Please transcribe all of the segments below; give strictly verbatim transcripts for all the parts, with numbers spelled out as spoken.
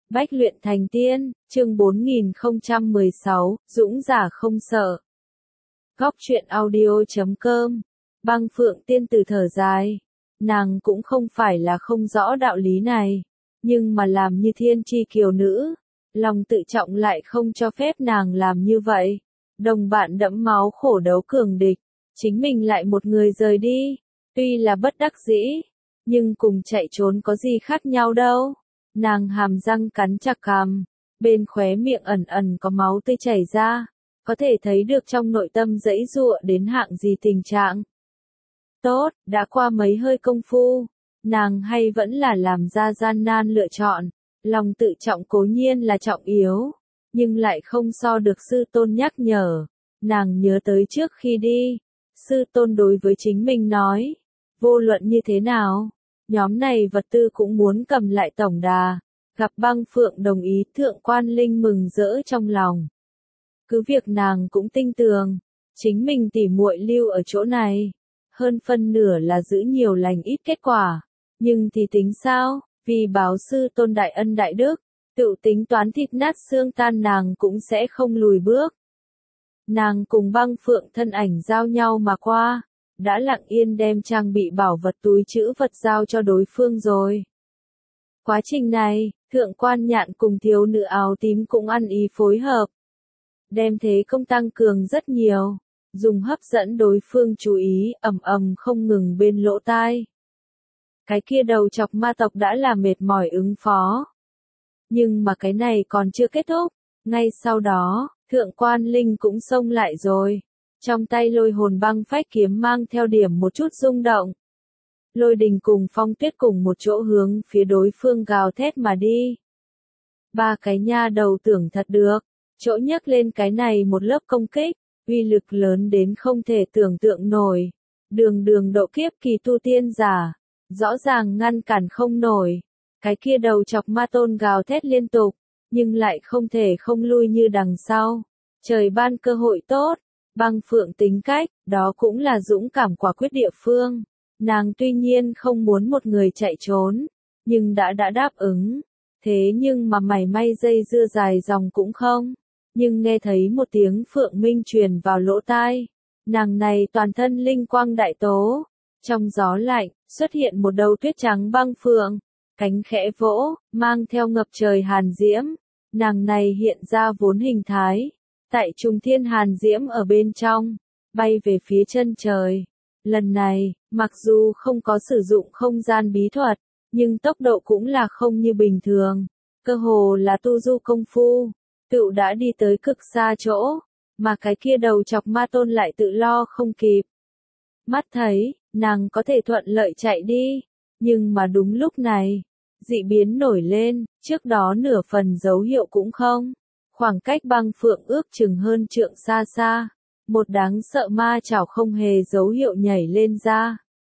Bách luyện thành tiên, chương bốn nghìn không trăm mười sáu, dũng giả không sợ. Góc truyện audio chấm com. Băng Phượng tiên tử thở dài. Nàng cũng không phải là không rõ đạo lý này. Nhưng mà làm như thiên chi kiều nữ. Lòng tự trọng lại không cho phép nàng làm như vậy. Đồng bạn đẫm máu khổ đấu cường địch. Chính mình lại một người rời đi. Tuy là bất đắc dĩ. Nhưng cùng chạy trốn có gì khác nhau đâu. Nàng hàm răng cắn chặt cằm, bên khóe miệng ẩn ẩn có máu tươi chảy ra, có thể thấy được trong nội tâm giãy giụa đến hạng gì tình trạng. Tốt, đã qua mấy hơi công phu, nàng hay vẫn là làm ra gian nan lựa chọn, lòng tự trọng cố nhiên là trọng yếu, nhưng lại không so được sư tôn nhắc nhở. Nàng nhớ tới trước khi đi, sư tôn đối với chính mình nói, vô luận như thế nào, nhóm này vật tư cũng muốn cầm lại tổng đà. Gặp Băng Phượng đồng ý, Thượng Quan Linh mừng rỡ trong lòng. Cứ việc nàng cũng tin tưởng, chính mình tỉ muội lưu ở chỗ này, hơn phân nửa là giữ nhiều lành ít kết quả. Nhưng thì tính sao, vì báo sư tôn đại ân đại đức, tự tính toán thịt nát xương tan nàng cũng sẽ không lùi bước. Nàng cùng Băng Phượng thân ảnh giao nhau mà qua, đã lặng yên đem trang bị bảo vật túi trữ vật giao cho đối phương rồi. Quá trình này, Thượng Quan Nhạn cùng thiếu nữ áo tím cũng ăn ý phối hợp. Đem thế công tăng cường rất nhiều, dùng hấp dẫn đối phương chú ý, ầm ầm không ngừng bên lỗ tai. Cái kia đầu chọc ma tộc đã là mệt mỏi ứng phó. Nhưng mà cái này còn chưa kết thúc, ngay sau đó, Thượng Quan Linh cũng xông lại rồi. Trong tay lôi hồn băng phách kiếm mang theo điểm một chút rung động. Lôi đình cùng phong tuyết cùng một chỗ hướng phía đối phương gào thét mà đi. Ba cái nha đầu tưởng thật được, chỗ nhấc lên cái này một lớp công kích, uy lực lớn đến không thể tưởng tượng nổi. Đường đường độ kiếp kỳ tu tiên giả, rõ ràng ngăn cản không nổi. Cái kia đầu chọc ma tôn gào thét liên tục, nhưng lại không thể không lui như đằng sau. Trời ban cơ hội tốt. Băng Phượng tính cách, đó cũng là dũng cảm quả quyết địa phương. Nàng tuy nhiên không muốn một người chạy trốn, nhưng đã đã đáp ứng. Thế nhưng mà mảy may dây dưa dài dòng cũng không. Nhưng nghe thấy một tiếng Phượng Minh truyền vào lỗ tai. Nàng này toàn thân linh quang đại tố. Trong gió lạnh, xuất hiện một đầu tuyết trắng băng phượng. Cánh khẽ vỗ, mang theo ngập trời hàn diễm. Nàng này hiện ra vốn hình thái. Tại trùng thiên hàn diễm ở bên trong, bay về phía chân trời. Lần này, mặc dù không có sử dụng không gian bí thuật, nhưng tốc độ cũng là không như bình thường. Cơ hồ là tu du công phu, tựu đã đi tới cực xa chỗ, mà cái kia đầu chọc ma tôn lại tự lo không kịp. Mắt thấy, nàng có thể thuận lợi chạy đi, nhưng mà đúng lúc này, dị biến nổi lên, trước đó nửa phần dấu hiệu cũng không. Khoảng cách Băng Phượng ước chừng hơn trượng xa xa, một đáng sợ ma chảo không hề dấu hiệu nhảy lên ra.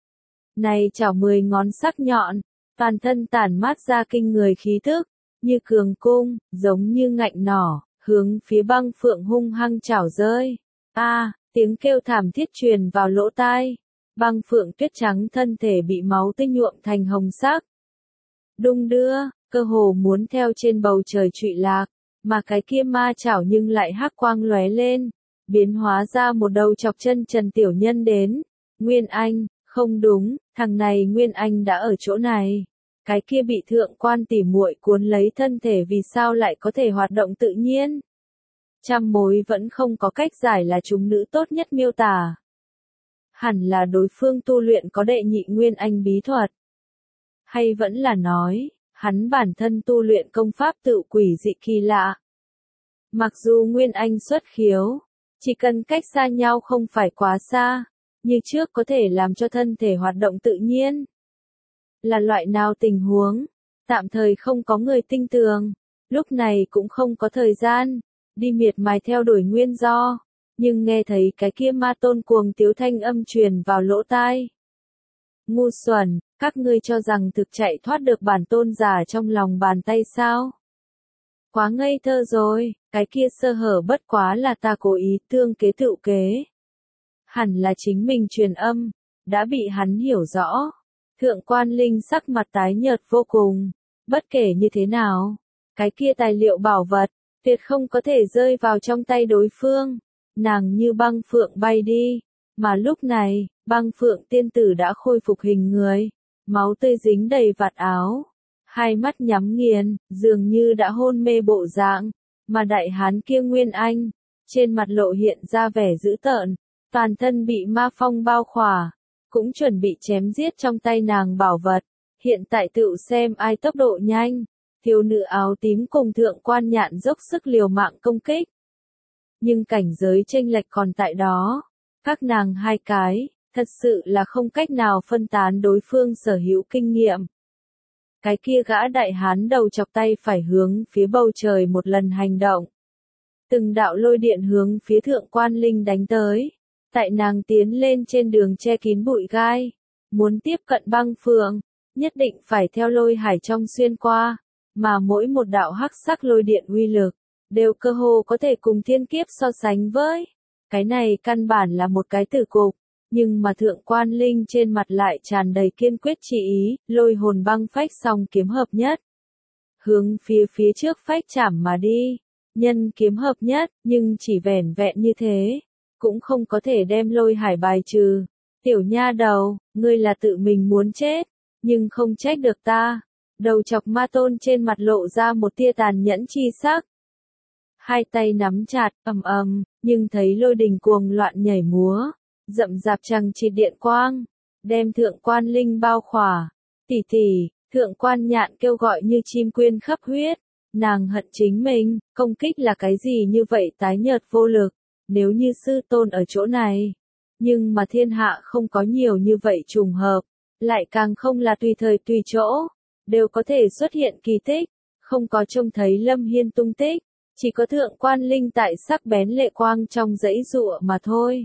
Này chảo mười ngón sắc nhọn, toàn thân tản mát ra kinh người khí tức, như cường cung, giống như ngạnh nỏ, hướng phía Băng Phượng hung hăng chảo rơi. A, à, tiếng kêu thảm thiết truyền vào lỗ tai. Băng Phượng tuyết trắng thân thể bị máu tươi nhuộm thành hồng sắc. Đung đưa, cơ hồ muốn theo trên bầu trời trụy lạc. Mà cái kia ma chảo nhưng lại hắc quang lóe lên, biến hóa ra một đầu chọc chân trần tiểu nhân đến. Nguyên Anh, không đúng, thằng này Nguyên Anh đã ở chỗ này. Cái kia bị Thượng Quan tỉ muội cuốn lấy thân thể vì sao lại có thể hoạt động tự nhiên? Trăm mối vẫn không có cách giải là chúng nữ tốt nhất miêu tả. Hẳn là đối phương tu luyện có đệ nhị Nguyên Anh bí thuật. Hay vẫn là nói, hắn bản thân tu luyện công pháp tự quỷ dị kỳ lạ. Mặc dù Nguyên Anh xuất khiếu, chỉ cần cách xa nhau không phải quá xa, như trước có thể làm cho thân thể hoạt động tự nhiên. Là loại nào tình huống, tạm thời không có người tinh tường, lúc này cũng không có thời gian, đi miệt mài theo đuổi nguyên do, nhưng nghe thấy cái kia ma tôn cuồng tiếu thanh âm truyền vào lỗ tai. Ngu xuẩn, các ngươi cho rằng thực chạy thoát được bản tôn giả trong lòng bàn tay sao? Quá ngây thơ rồi, cái kia sơ hở bất quá là ta cố ý tương kế tựu kế. Hẳn là chính mình truyền âm, đã bị hắn hiểu rõ. Thượng Quan Linh sắc mặt tái nhợt vô cùng, bất kể như thế nào, Cái kia tài liệu bảo vật, tuyệt không có thể rơi vào trong tay đối phương. Nàng như băng phượng bay đi, mà lúc này, băng phượng tiên tử đã khôi phục hình người, máu tươi dính đầy vạt áo, hai mắt nhắm nghiền, dường như đã hôn mê bộ dạng, mà đại hán kia Nguyên Anh, trên mặt lộ hiện ra vẻ dữ tợn, toàn thân bị ma phong bao khỏa, cũng chuẩn bị chém giết trong tay nàng bảo vật, hiện tại tựu xem ai tốc độ nhanh. Thiếu nữ áo tím cùng thượng quan nhạn dốc sức liều mạng công kích. Nhưng cảnh giới chênh lệch còn tại đó. Các nàng hai cái, thật sự là không cách nào phân tán đối phương sở hữu kinh nghiệm. Cái kia gã đại hán đầu chọc tay phải hướng phía bầu trời một lần hành động. Từng đạo lôi điện hướng phía thượng quan linh đánh tới. Tại nàng tiến lên trên đường che kín bụi gai. Muốn tiếp cận băng phượng, nhất định phải theo lôi hải trong xuyên qua. Mà mỗi một đạo hắc sắc lôi điện uy lực, đều cơ hồ có thể cùng thiên kiếp so sánh với. Cái này căn bản là một cái tử cục, nhưng mà thượng quan linh trên mặt lại tràn đầy kiên quyết chỉ ý, lôi hồn băng phách song kiếm hợp nhất. Hướng phía phía trước phách chảm mà đi, nhân kiếm hợp nhất, nhưng chỉ vẻn vẹn như thế, cũng không có thể đem lôi hải bài trừ. Tiểu nha đầu, ngươi là tự mình muốn chết, nhưng không trách được ta. Đầu chọc ma tôn trên mặt lộ ra một tia tàn nhẫn chi sắc. Hai tay nắm chặt, ầm ầm, nhưng thấy lôi đình cuồng loạn nhảy múa, rậm rạp chằng chịt điện quang, đem thượng quan linh bao khỏa. Tỷ tỷ, thượng quan nhạn kêu gọi như chim quyên khắp huyết, nàng hận chính mình, công kích là cái gì như vậy tái nhợt vô lực, nếu như sư tôn ở chỗ này. Nhưng mà thiên hạ không có nhiều như vậy trùng hợp, lại càng không là tùy thời tùy chỗ. Đều có thể xuất hiện kỳ tích, không có trông thấy Lâm Hiên tung tích, chỉ có thượng quan linh tại sắc bén lệ quang trong dãy dụa mà thôi.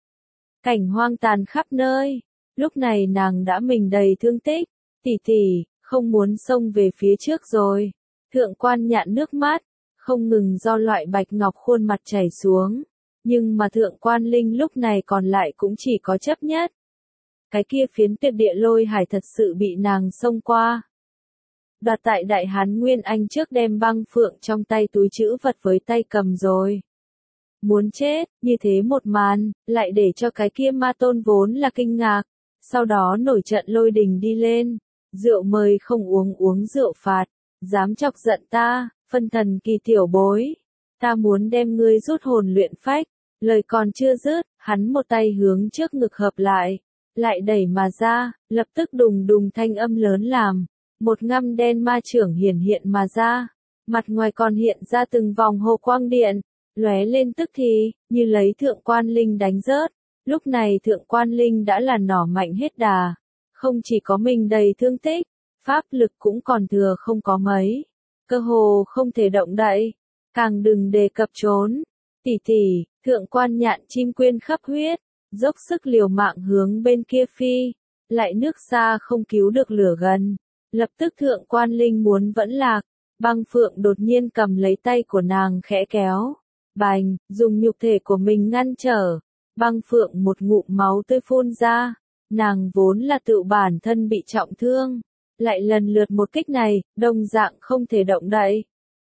Cảnh hoang tàn khắp nơi, lúc này nàng đã mình đầy thương tích, tỷ tỷ, không muốn xông về phía trước rồi. Thượng quan nhạn nước mắt, không ngừng do loại bạch ngọc khuôn mặt chảy xuống, nhưng mà thượng quan linh lúc này còn lại cũng chỉ có chấp nhất. Cái kia phiến tuyệt địa lôi hải thật sự bị nàng xông qua. Đoạt tại đại hán Nguyên Anh trước đem băng phượng trong tay túi trữ vật với tay cầm rồi. Muốn chết, như thế một màn, lại để cho cái kia ma tôn vốn là kinh ngạc, sau đó nổi trận lôi đình đi lên, rượu mời không uống uống rượu phạt, dám chọc giận ta, phân thần kỳ tiểu bối, ta muốn đem ngươi rút hồn luyện phách, lời còn chưa dứt, hắn một tay hướng trước ngực hợp lại, lại đẩy mà ra, lập tức đùng đùng thanh âm lớn làm. Một ngăm đen ma trưởng hiển hiện mà ra, mặt ngoài còn hiện ra từng vòng hồ quang điện, lóe lên tức thì, như lấy thượng quan linh đánh rớt. Lúc này thượng quan linh đã là nỏ mạnh hết đà, không chỉ có mình đầy thương tích, pháp lực cũng còn thừa không có mấy, cơ hồ không thể động đậy, càng đừng đề cập trốn. Tỷ tỷ, thượng quan nhạn chim quyên khắp huyết, dốc sức liều mạng hướng bên kia phi, lại nước xa không cứu được lửa gần. Lập tức thượng quan linh muốn vẫn lạc, băng phượng đột nhiên cầm lấy tay của nàng khẽ kéo, bành, dùng nhục thể của mình ngăn trở, băng phượng một ngụm máu tươi phun ra, nàng vốn là tự bản thân bị trọng thương, lại lần lượt một kích này, đồng dạng không thể động đậy.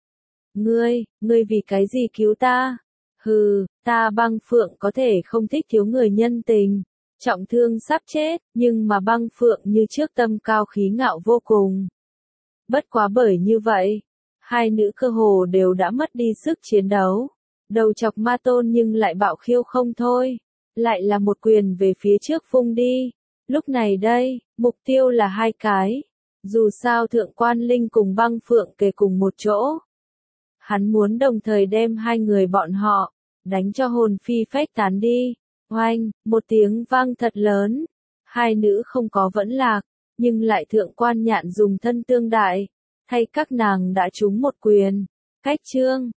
Ngươi, ngươi vì cái gì cứu ta? Hừ, ta băng phượng có thể không thích thiếu người nhân tình. Trọng thương sắp chết, nhưng mà băng phượng như trước tâm cao khí ngạo vô cùng. Bất quá bởi như vậy, hai nữ cơ hồ đều đã mất đi sức chiến đấu. Đầu chọc ma tôn nhưng lại bạo khiêu không thôi. Lại là một quyền về phía trước vung đi. Lúc này đây, mục tiêu là hai cái. Dù sao thượng quan linh cùng băng phượng kề cùng một chỗ. Hắn muốn đồng thời đem hai người bọn họ, đánh cho hồn phi phách tán đi. Oanh, một tiếng vang thật lớn, hai nữ không có vẫn lạc, nhưng lại thượng quan nhạn dùng thân tương đại, thay các nàng đã trúng một quyền. Cách chương